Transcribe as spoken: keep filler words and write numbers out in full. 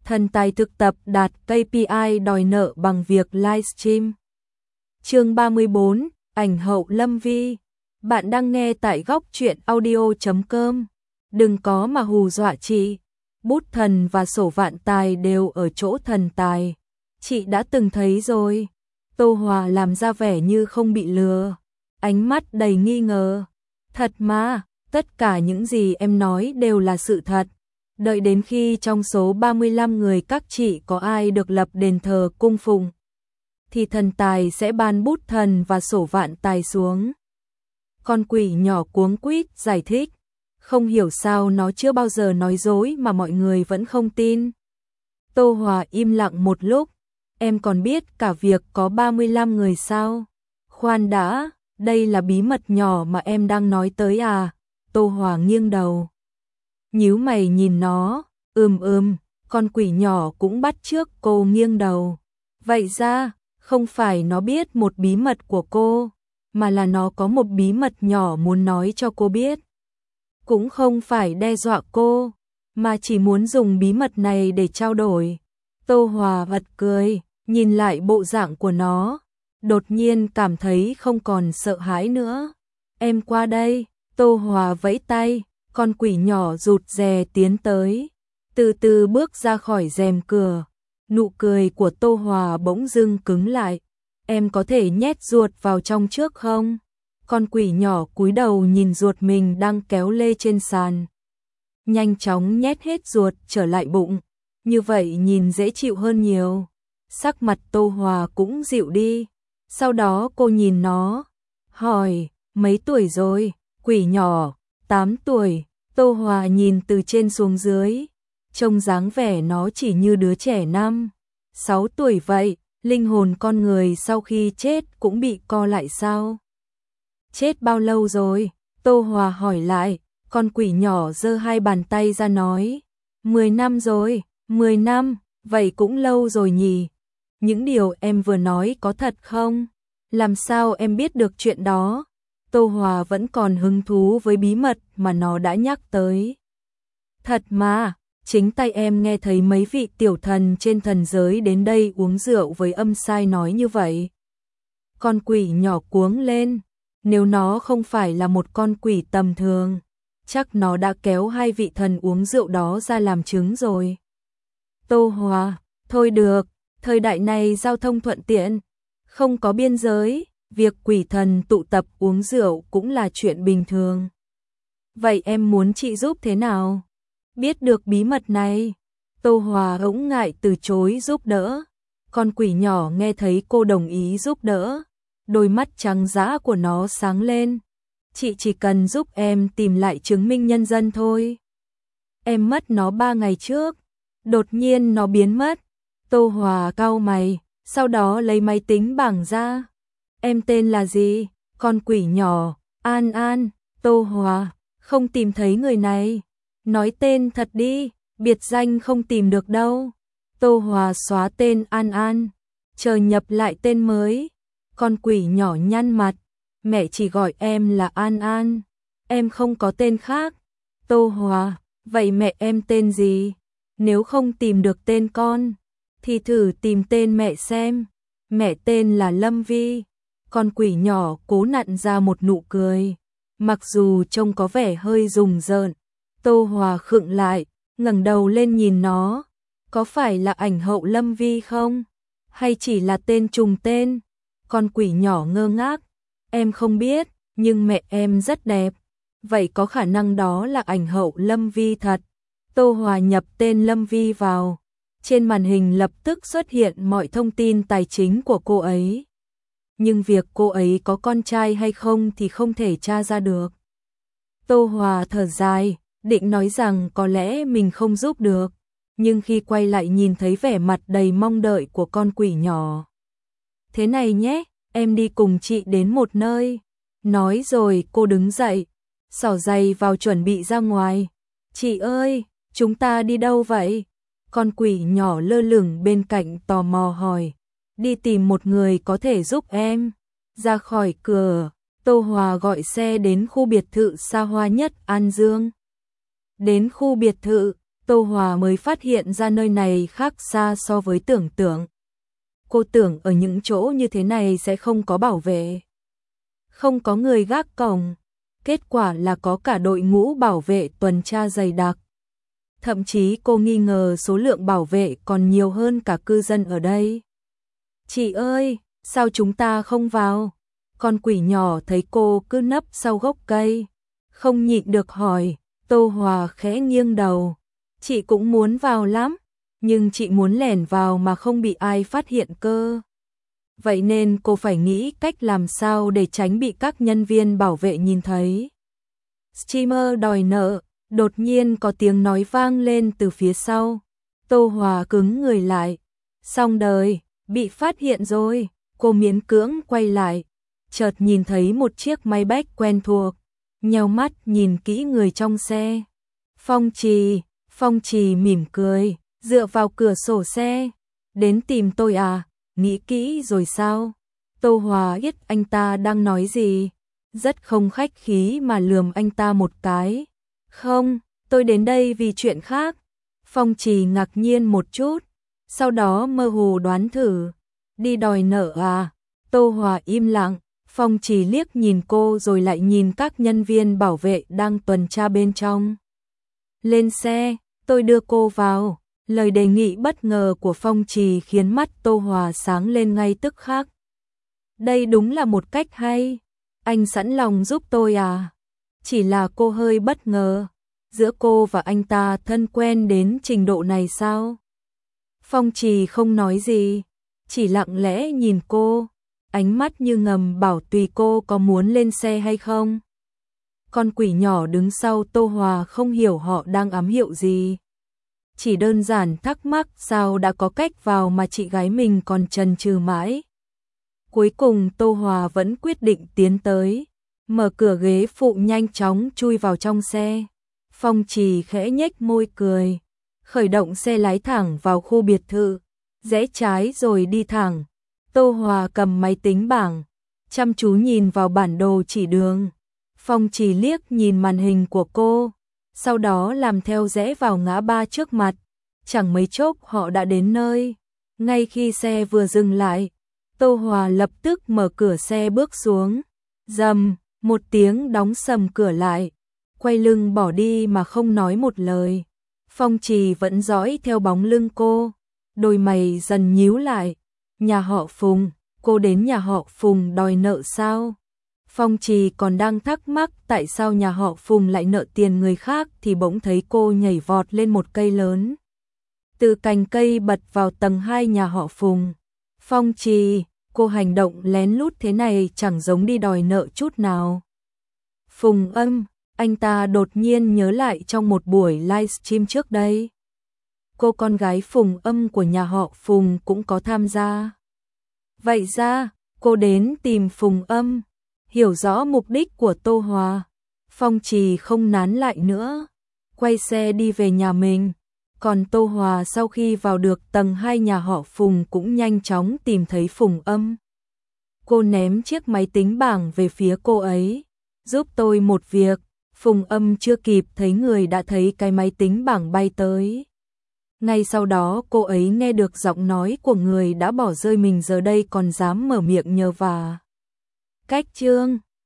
Thần tài thực tập đạt ca pê i đòi nợ bằng việc livestream. Chương ba mươi bốn, ảnh hậu Lâm Vi. Bạn đang nghe tại góc truyện audio chấm com. Đừng có mà hù dọa chị. Bút thần và sổ vạn tài đều ở chỗ thần tài. Chị đã từng thấy rồi. Tô Hòa làm ra vẻ như không bị lừa. Ánh mắt đầy nghi ngờ. Thật mà, tất cả những gì em nói đều là sự thật. Đợi đến khi trong số ba mươi lăm người các chị có ai được lập đền thờ cung phụng, thì thần tài sẽ ban bút thần và sổ vạn tài xuống. Con quỷ nhỏ cuống quýt giải thích, không hiểu sao nó chưa bao giờ nói dối mà mọi người vẫn không tin. Tô Hòa im lặng một lúc, em còn biết cả việc có ba mươi lăm người sao? Khoan đã, đây là bí mật nhỏ mà em đang nói tới à? Tô Hòa nghiêng đầu, nhíu mày nhìn nó, ừm ừm, con quỷ nhỏ cũng bắt chước cô nghiêng đầu. Vậy ra, không phải nó biết một bí mật của cô, mà là nó có một bí mật nhỏ muốn nói cho cô biết. Cũng không phải đe dọa cô, mà chỉ muốn dùng bí mật này để trao đổi. Tô Hòa bật cười, nhìn lại bộ dạng của nó, đột nhiên cảm thấy không còn sợ hãi nữa. Em qua đây, Tô Hòa vẫy tay. Con quỷ nhỏ rụt rè tiến tới, từ từ bước ra khỏi rèm cửa. Nụ cười của Tô Hòa bỗng dưng cứng lại. Em có thể nhét ruột vào trong trước không? Con quỷ nhỏ cúi đầu nhìn ruột mình đang kéo lê trên sàn. Nhanh chóng nhét hết ruột trở lại bụng. Như vậy nhìn dễ chịu hơn nhiều. Sắc mặt Tô Hòa cũng dịu đi. Sau đó cô nhìn nó, hỏi, mấy tuổi rồi? Quỷ nhỏ, tám tuổi. Tô Hòa nhìn từ trên xuống dưới, trông dáng vẻ nó chỉ như đứa trẻ năm, sáu tuổi vậy. Linh hồn con người sau khi chết cũng bị co lại sao? Chết bao lâu rồi? Tô Hòa hỏi lại. Con quỷ nhỏ giơ hai bàn tay ra nói, mười năm rồi. Mười năm, vậy cũng lâu rồi nhỉ? Những điều em vừa nói có thật không? Làm sao em biết được chuyện đó? Tô Hòa vẫn còn hứng thú với bí mật mà nó đã nhắc tới. Thật mà, chính tay em nghe thấy mấy vị tiểu thần trên thần giới đến đây uống rượu với âm sai nói như vậy. Con quỷ nhỏ cuống lên, nếu nó không phải là một con quỷ tầm thường, chắc nó đã kéo hai vị thần uống rượu đó ra làm chứng rồi. Tô Hòa, thôi được, thời đại này giao thông thuận tiện, không có biên giới. Việc quỷ thần tụ tập uống rượu cũng là chuyện bình thường. Vậy em muốn chị giúp thế nào? Biết được bí mật này. Tô Hòa ống ngại từ chối giúp đỡ. Con quỷ nhỏ nghe thấy cô đồng ý giúp đỡ, đôi mắt trắng dã của nó sáng lên. Chị chỉ cần giúp em tìm lại chứng minh nhân dân thôi. Em mất nó ba ngày trước, đột nhiên nó biến mất. Tô Hòa cau mày, sau đó lấy máy tính bảng ra. Em tên là gì? Con quỷ nhỏ, An An. Tô Hòa, không tìm thấy người này. Nói tên thật đi, biệt danh không tìm được đâu. Tô Hòa xóa tên An An, chờ nhập lại tên mới. Con quỷ nhỏ nhăn mặt, mẹ chỉ gọi em là An An, em không có tên khác. Tô Hòa, vậy mẹ em tên gì? Nếu không tìm được tên con, thì thử tìm tên mẹ xem. Mẹ tên là Lâm Vi. Con quỷ nhỏ cố nặn ra một nụ cười, mặc dù trông có vẻ hơi rùng rợn. Tô Hòa khựng lại, ngẩng đầu lên nhìn nó, có phải là ảnh hậu Lâm Vi không? Hay chỉ là tên trùng tên? Con quỷ nhỏ ngơ ngác, em không biết, nhưng mẹ em rất đẹp. Vậy có khả năng đó là ảnh hậu Lâm Vi thật. Tô Hòa nhập tên Lâm Vi vào, trên màn hình lập tức xuất hiện mọi thông tin tài chính của cô ấy. Nhưng việc cô ấy có con trai hay không thì không thể tra ra được. Tô Hòa thở dài, định nói rằng có lẽ mình không giúp được, nhưng khi quay lại nhìn thấy vẻ mặt đầy mong đợi của con quỷ nhỏ. Thế này nhé, em đi cùng chị đến một nơi. Nói rồi cô đứng dậy, xỏ giày vào chuẩn bị ra ngoài. Chị ơi, chúng ta đi đâu vậy? Con quỷ nhỏ lơ lửng bên cạnh tò mò hỏi. Đi tìm một người có thể giúp em. Ra khỏi cửa, Tô Hòa gọi xe đến khu biệt thự xa hoa nhất An Dương. Đến khu biệt thự, Tô Hòa mới phát hiện ra nơi này khác xa so với tưởng tượng. Cô tưởng ở những chỗ như thế này sẽ không có bảo vệ, không có người gác cổng. Kết quả là có cả đội ngũ bảo vệ tuần tra dày đặc. Thậm chí cô nghi ngờ số lượng bảo vệ còn nhiều hơn cả cư dân ở đây. Chị ơi, sao chúng ta không vào? Con quỷ nhỏ thấy cô cứ nấp sau gốc cây, không nhịn được hỏi. Tô Hòa khẽ nghiêng đầu. Chị cũng muốn vào lắm, nhưng chị muốn lẻn vào mà không bị ai phát hiện cơ. Vậy nên cô phải nghĩ cách làm sao để tránh bị các nhân viên bảo vệ nhìn thấy. Streamer đòi nợ, đột nhiên có tiếng nói vang lên từ phía sau. Tô Hòa cứng người lại. Xong đời, bị phát hiện rồi. Cô miễn cưỡng quay lại, chợt nhìn thấy một chiếc máy bách quen thuộc, nheo mắt nhìn kỹ người trong xe. Phong Trì, Phong Trì mỉm cười, dựa vào cửa sổ xe. Đến tìm tôi à? Nghĩ kỹ rồi sao? Tô Hòa biết anh ta đang nói gì, rất không khách khí mà lườm anh ta một cái. Không, tôi đến đây vì chuyện khác. Phong Trì ngạc nhiên một chút, sau đó mơ hồ đoán thử. Đi đòi nợ à? Tô Hòa im lặng. Phong Trì liếc nhìn cô rồi lại nhìn các nhân viên bảo vệ đang tuần tra bên trong. Lên xe, tôi đưa cô vào. Lời đề nghị bất ngờ của Phong Trì khiến mắt Tô Hòa sáng lên ngay tức khắc. Đây đúng là một cách hay. Anh sẵn lòng giúp tôi à? Chỉ là cô hơi bất ngờ. Giữa cô và anh ta thân quen đến trình độ này sao? Phong Trì không nói gì, chỉ lặng lẽ nhìn cô, ánh mắt như ngầm bảo tùy cô có muốn lên xe hay không. Con quỷ nhỏ đứng sau Tô Hòa không hiểu họ đang ám hiệu gì. Chỉ đơn giản thắc mắc sao đã có cách vào mà chị gái mình còn chần chừ mãi. Cuối cùng Tô Hòa vẫn quyết định tiến tới, mở cửa ghế phụ nhanh chóng chui vào trong xe. Phong Trì khẽ nhếch môi cười, khởi động xe lái thẳng vào khu biệt thự, rẽ trái rồi đi thẳng. Tô Hòa cầm máy tính bảng, chăm chú nhìn vào bản đồ chỉ đường. Phong Trì liếc nhìn màn hình của cô, sau đó làm theo rẽ vào ngã ba trước mặt. Chẳng mấy chốc họ đã đến nơi. Ngay khi xe vừa dừng lại, Tô Hòa lập tức mở cửa xe bước xuống. Rầm, một tiếng đóng sầm cửa lại, quay lưng bỏ đi mà không nói một lời. Phong Trì vẫn dõi theo bóng lưng cô, đôi mày dần nhíu lại. Nhà họ Phùng, cô đến nhà họ Phùng đòi nợ sao? Phong Trì còn đang thắc mắc tại sao nhà họ Phùng lại nợ tiền người khác thì bỗng thấy cô nhảy vọt lên một cây lớn. Từ cành cây bật vào tầng hai nhà họ Phùng. Phong Trì, cô hành động lén lút thế này chẳng giống đi đòi nợ chút nào. Phùng Âm, anh ta đột nhiên nhớ lại trong một buổi livestream trước đây. Cô con gái Phùng Âm của nhà họ Phùng cũng có tham gia. Vậy ra, cô đến tìm Phùng Âm. Hiểu rõ mục đích của Tô Hòa, Phong Trì không nán lại nữa, quay xe đi về nhà mình. Còn Tô Hòa sau khi vào được tầng hai nhà họ Phùng cũng nhanh chóng tìm thấy Phùng Âm. Cô ném chiếc máy tính bảng về phía cô ấy. Giúp tôi một việc. Phùng Âm chưa kịp thấy người đã thấy cái máy tính bảng bay tới. Ngay sau đó cô ấy nghe được giọng nói của người đã bỏ rơi mình giờ đây còn dám mở miệng nhờ vả. Cách chương